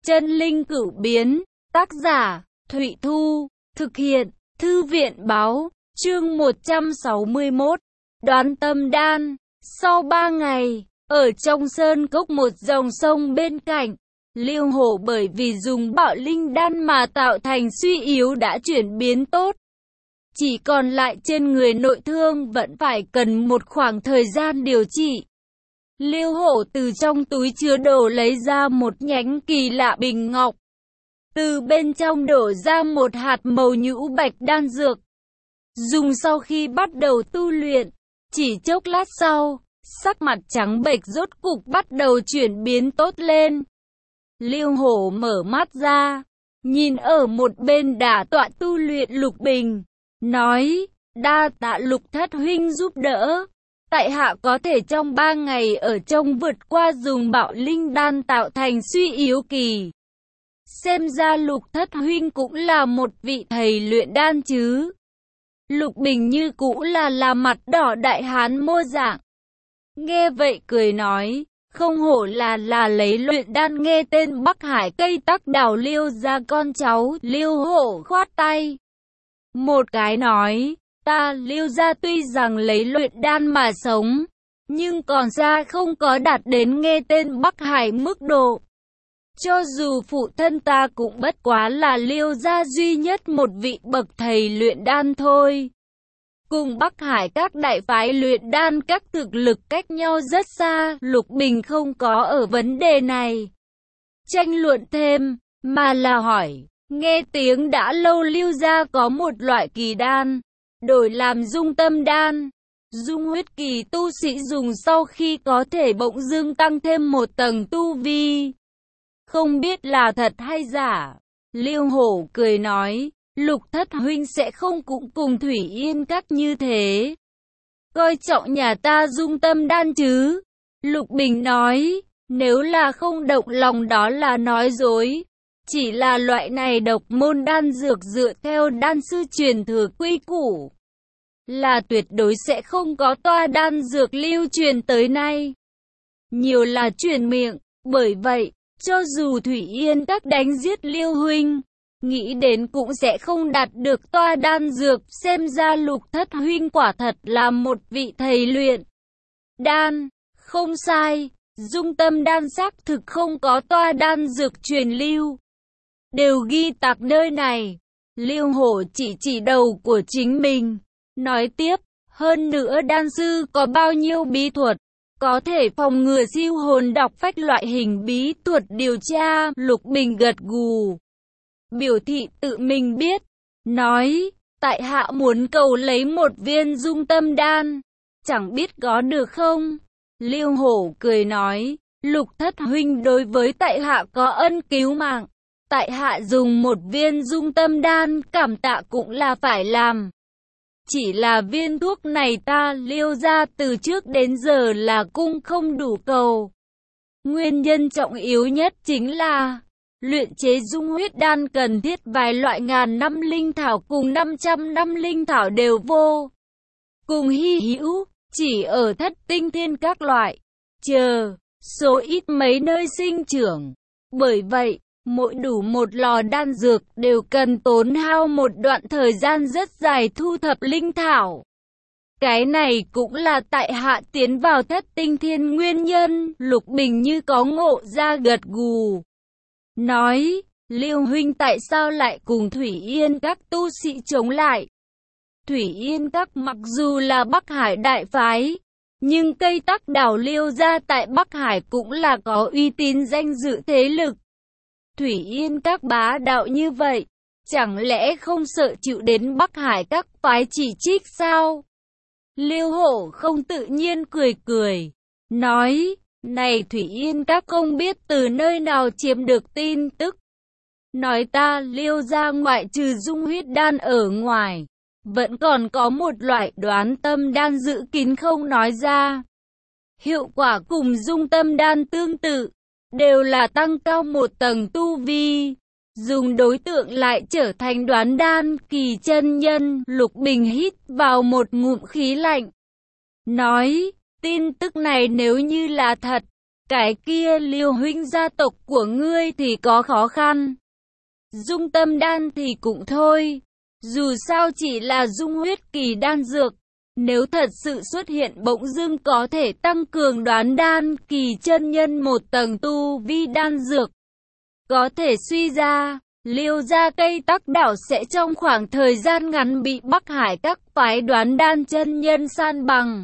Chân linh cửu biến, tác giả, Thụy Thu, thực hiện, Thư viện báo, chương 161, đoán tâm đan. Sau 3 ngày, ở trong sơn cốc một dòng sông bên cạnh, Liêu Hổ bởi vì dùng bạo linh đan mà tạo thành suy yếu đã chuyển biến tốt. Chỉ còn lại trên người nội thương vẫn phải cần một khoảng thời gian điều trị. Liêu Hổ từ trong túi chứa đồ lấy ra một nhánh kỳ lạ bình ngọc. Từ bên trong đổ ra một hạt màu nhũ bạch đan dược. Dùng sau khi bắt đầu tu luyện, chỉ chốc lát sau, sắc mặt trắng bệch rốt cục bắt đầu chuyển biến tốt lên. Liêu Hổ mở mắt ra, nhìn ở một bên đả tọa tu luyện Lục Bình, nói, đa tạ Lục thất huynh giúp đỡ. Tại hạ có thể trong 3 ngày ở trong vượt qua dùng bạo linh đan tạo thành suy yếu kỳ. Xem ra Lục thất huynh cũng là một vị thầy luyện đan chứ. Lục Bình như cũ là mặt đỏ đại hán mô dạng. Nghe vậy cười nói, không hổ là lấy luyện đan, nghe tên Bắc Hải cây tắc đào Liêu ra con cháu. Liêu Hổ khoát tay một cái nói, ta Liêu gia tuy rằng lấy luyện đan mà sống, nhưng còn xa không có đạt đến nghe tên Bắc Hải mức độ. Cho dù phụ thân ta cũng bất quá là Liêu gia duy nhất một vị bậc thầy luyện đan thôi. Cùng Bắc Hải các đại phái luyện đan các thực lực cách nhau rất xa. Lục Bình không có ở vấn đề này tranh luận thêm, mà là hỏi, nghe tiếng đã lâu Liêu gia có một loại kỳ đan, đổi làm dung tâm đan. Dung huyết kỳ tu sĩ dùng sau khi có thể bỗng dưng tăng thêm một tầng tu vi. Không biết là thật hay giả. Liêu Hổ cười nói, Lục thất huynh sẽ không cũng cùng Thủy Yên các như thế. Coi trọng nhà ta dung tâm đan chứ. Lục Bình nói, nếu là không động lòng đó là nói dối. Chỉ là loại này độc môn đan dược dựa theo đan sư truyền thừa quy củ, là tuyệt đối sẽ không có toa đan dược lưu truyền tới nay. Nhiều là truyền miệng, bởi vậy, cho dù Thủy Yên các đánh giết Liêu huynh, nghĩ đến cũng sẽ không đạt được toa đan dược. Xem ra Lục thất huynh quả thật là một vị thầy luyện đan. Không sai, dung tâm đan xác thực không có toa đan dược truyền lưu, đều ghi tạc nơi này. Liêu Hổ chỉ đầu của chính mình, nói tiếp, hơn nữa đan sư có bao nhiêu bí thuật, có thể phòng ngừa siêu hồn đọc phách loại hình bí thuật điều tra. Lục Bình gật gù, biểu thị tự mình biết, nói, tại hạ muốn cầu lấy một viên dung tâm đan, chẳng biết có được không? Liêu Hổ cười nói, Lục thất huynh đối với tại hạ có ân cứu mạng, tại hạ dùng một viên dung tâm đan cảm tạ cũng là phải làm. Chỉ là viên thuốc này ta Liêu gia từ trước đến giờ là cung không đủ cầu. Nguyên nhân trọng yếu nhất chính là luyện chế dung huyết đan cần thiết vài loại ngàn năm linh thảo cùng 500 năm linh thảo đều vô cùng hy hữu, chỉ ở Thất Tinh Thiên các loại, số ít mấy nơi sinh trưởng. Bởi vậy, mỗi đủ một lò đan dược đều cần tốn hao một đoạn thời gian rất dài thu thập linh thảo. Cái này cũng là tại hạ tiến vào Thất Tinh Thiên nguyên nhân. Lục Bình như có ngộ ra gật gù, nói, Liêu huynh tại sao lại cùng Thủy Yên các tu sĩ chống lại? Thủy Yên các mặc dù là Bắc Hải đại phái, nhưng cây tắc đào Liêu gia tại Bắc Hải cũng là có uy tín danh dự thế lực. Thủy Yên các bá đạo như vậy, chẳng lẽ không sợ chịu đến Bắc Hải các phái chỉ trích sao? Liêu Hổ không tự nhiên cười, nói, này Thủy Yên các không biết từ nơi nào chiếm được tin tức. Nói ta Liêu gia ngoại trừ dung huyết đan ở ngoài, vẫn còn có một loại đoán tâm đan giữ kín không nói ra. Hiệu quả cùng dung tâm đan tương tự, đều là tăng cao một tầng tu vi, dùng đối tượng lại trở thành đoán đan kỳ chân nhân. Lục Bình hít vào một ngụm khí lạnh, nói, tin tức này nếu như là thật, Cái kia Liêu huynh, gia tộc của ngươi thì có khó khăn. Dung tâm đan thì cũng thôi. Dù sao chỉ là dung huyết kỳ đan dược. Nếu thật sự xuất hiện bỗng dưng có thể tăng cường đoán đan kỳ chân nhân một tầng tu vi đan dược. Có thể suy ra, Liêu gia cây tắc đảo sẽ trong khoảng thời gian ngắn bị Bắc Hải các phái đoán đan chân nhân san bằng.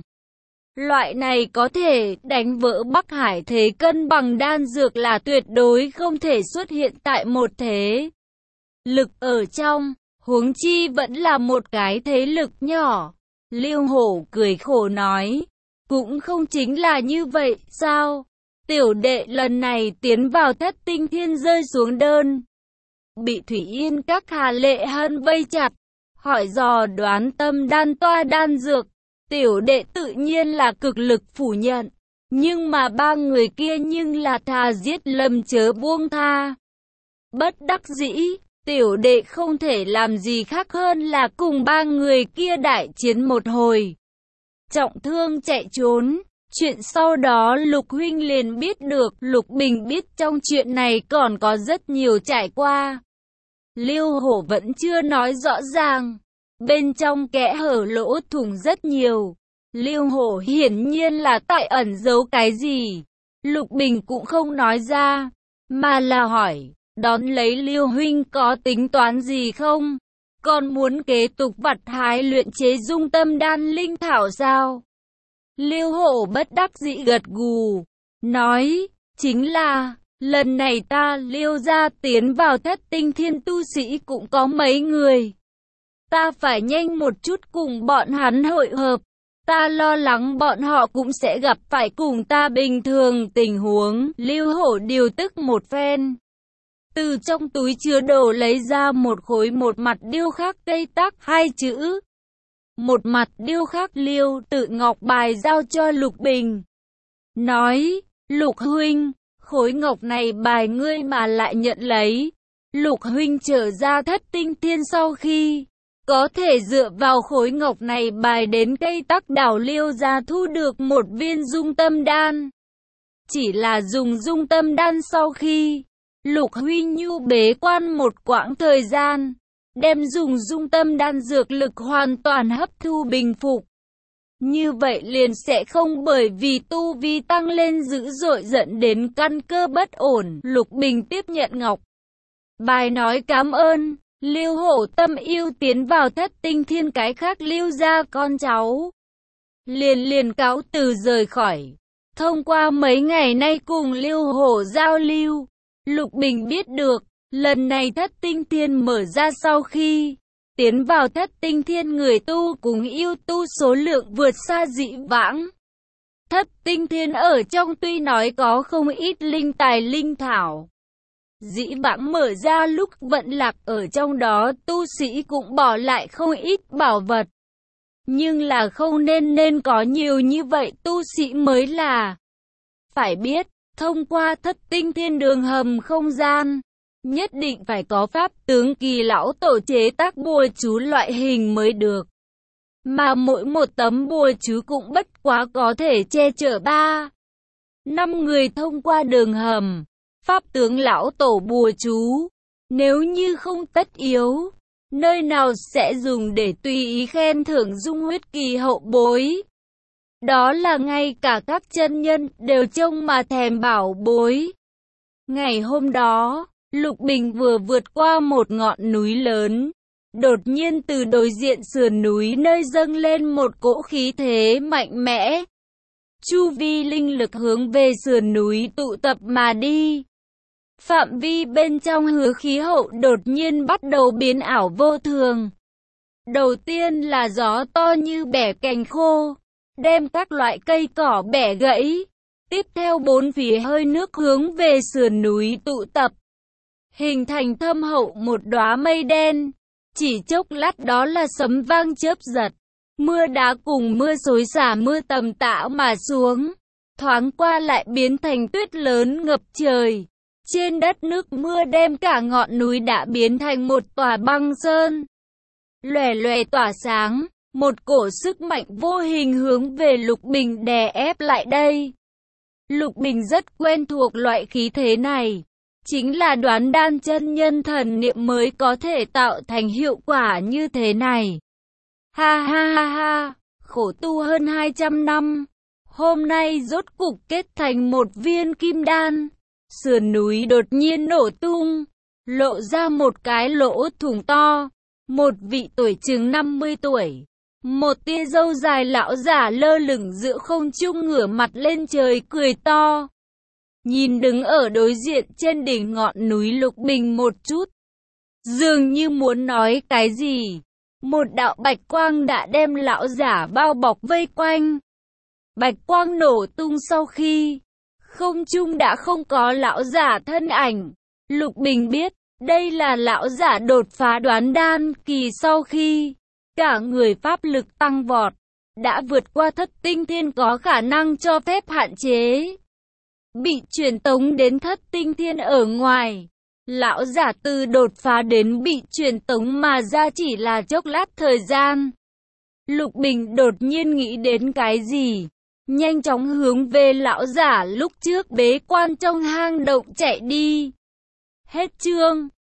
Loại này có thể đánh vỡ Bắc Hải thế cân bằng đan dược là tuyệt đối không thể xuất hiện tại một thế lực ở trong, huống chi vẫn là một cái thế lực nhỏ. Liêu Hổ cười khổ nói, cũng không chính là như vậy, sao? Tiểu đệ lần này tiến vào Thất Tinh Thiên rơi xuống đơn. Bị Thủy Yên các Hà Lệ Hân vây chặt, hỏi dò đoán tâm đan toa đan dược. Tiểu đệ tự nhiên là cực lực phủ nhận, nhưng mà ba người kia nhưng là thà giết lầm chớ buông tha. Bất đắc dĩ, tiểu đệ không thể làm gì khác hơn là cùng ba người kia đại chiến một hồi. Trọng thương chạy trốn. Chuyện sau đó Lục huynh liền biết được, Lục Bình biết trong chuyện này còn có rất nhiều trải qua. Liêu Hổ vẫn chưa nói rõ ràng. Bên trong kẽ hở lỗ thủng rất nhiều. Liêu Hổ hiển nhiên là tại ẩn giấu cái gì. Lục Bình cũng không nói ra, mà là hỏi, đón lấy Liêu huynh có tính toán gì không? Còn muốn kế tục vặt hái luyện chế dung tâm đan linh thảo sao? Liêu Hổ bất đắc dĩ gật gù, nói, chính là, lần này ta Liêu gia tiến vào Thất Tinh Thiên tu sĩ cũng có mấy người. Ta phải nhanh một chút cùng bọn hắn hội hợp, ta lo lắng bọn họ cũng sẽ gặp phải cùng ta bình thường tình huống. Liêu Hổ điều tức một phen. Từ trong túi chứa đồ lấy ra một khối một mặt điêu khắc cây tắc hai chữ. Một mặt điêu khắc Liêu Tự ngọc bài giao cho Lục Bình. Nói, Lục huynh, khối ngọc này bài ngươi mà lại nhận lấy. Lục huynh trở ra Thất Tinh Thiên sau khi có thể dựa vào khối ngọc này bài đến cây tắc đảo Liêu gia thu được một viên dung tâm đan. Chỉ là dùng dung tâm đan sau khi Lục huynh nhu bế quan một quãng thời gian, đem dùng dung tâm đan dược lực hoàn toàn hấp thu bình phục. Như vậy liền sẽ không bởi vì tu vi tăng lên dữ dội dẫn đến căn cơ bất ổn. Lục Bình tiếp nhận ngọc bài nói cảm ơn. Liêu Hổ tâm yêu tiến vào Thất Tinh Thiên, cái khác Liêu gia con cháu liền cáo từ rời khỏi. Thông qua mấy ngày nay cùng Liêu Hổ giao lưu, Lục Bình biết được, lần này Thất Tinh Thiên mở ra sau khi tiến vào Thất Tinh Thiên người tu cùng yêu tu số lượng vượt xa dĩ vãng. Thất Tinh Thiên ở trong tuy nói có không ít linh tài linh thảo. Dĩ vãng mở ra lúc vận lạc ở trong đó tu sĩ cũng bỏ lại không ít bảo vật. Nhưng là không nên có nhiều như vậy tu sĩ mới là. Phải biết, thông qua Thất Tinh Thiên đường hầm không gian, nhất định phải có pháp tướng kỳ lão tổ chế tác bùa chú loại hình mới được. Mà mỗi một tấm bùa chú cũng bất quá có thể che chở 3-5 người thông qua đường hầm. Pháp tướng lão tổ bùa chú, nếu như không tất yếu, nơi nào sẽ dùng để tùy ý khen thưởng dung huyết kỳ hậu bối. Đó là ngay cả các chân nhân đều trông mà thèm bảo bối. Ngày hôm đó, Lục Bình vừa vượt qua một ngọn núi lớn. Đột nhiên từ đối diện sườn núi nơi dâng lên một cỗ khí thế mạnh mẽ. Chu vi linh lực hướng về sườn núi tụ tập mà đi. Phạm vi bên trong hứa khí hậu đột nhiên bắt đầu biến ảo vô thường. Đầu tiên là gió to như bẻ cành khô, đem các loại cây cỏ bẻ gãy. Tiếp theo bốn phía hơi nước hướng về sườn núi tụ tập, hình thành thâm hậu một đóa mây đen. Chỉ chốc lát đó là sấm vang chớp giật, mưa đá cùng mưa xối xả mưa tầm tã mà xuống, thoáng qua lại biến thành tuyết lớn ngập trời. Trên đất nước mưa đem cả ngọn núi đã biến thành một tòa băng sơn, lòe lòe tỏa sáng. Một cổ sức mạnh vô hình hướng về Lục Bình đè ép lại đây. Lục Bình rất quen thuộc loại khí thế này. Chính là đoán đan chân nhân thần niệm mới có thể tạo thành hiệu quả như thế này. Ha ha ha ha, khổ tu hơn 200 năm. Hôm nay rốt cục kết thành một viên kim đan. Sườn núi đột nhiên nổ tung, lộ ra một cái lỗ thủng to. Một vị tuổi chừng 50 tuổi, một tia râu dài lão giả lơ lửng giữa không trung ngửa mặt lên trời cười to. Nhìn đứng ở đối diện trên đỉnh ngọn núi Lục Bình một chút, dường như muốn nói cái gì. Một đạo bạch quang đã đem lão giả bao bọc vây quanh. Bạch quang nổ tung sau khi không trung đã không có lão giả thân ảnh. Lục Bình biết, đây là lão giả đột phá đoán đan kỳ sau khi cả người pháp lực tăng vọt, đã vượt qua thất tinh thiên có khả năng cho phép hạn chế. Bị truyền tống đến thất tinh thiên ở ngoài. Lão giả từ đột phá đến bị truyền tống mà ra chỉ là chốc lát thời gian. Lục Bình đột nhiên nghĩ đến cái gì, nhanh chóng hướng về lão giả lúc trước bế quan trong hang động chạy đi. Hết chương.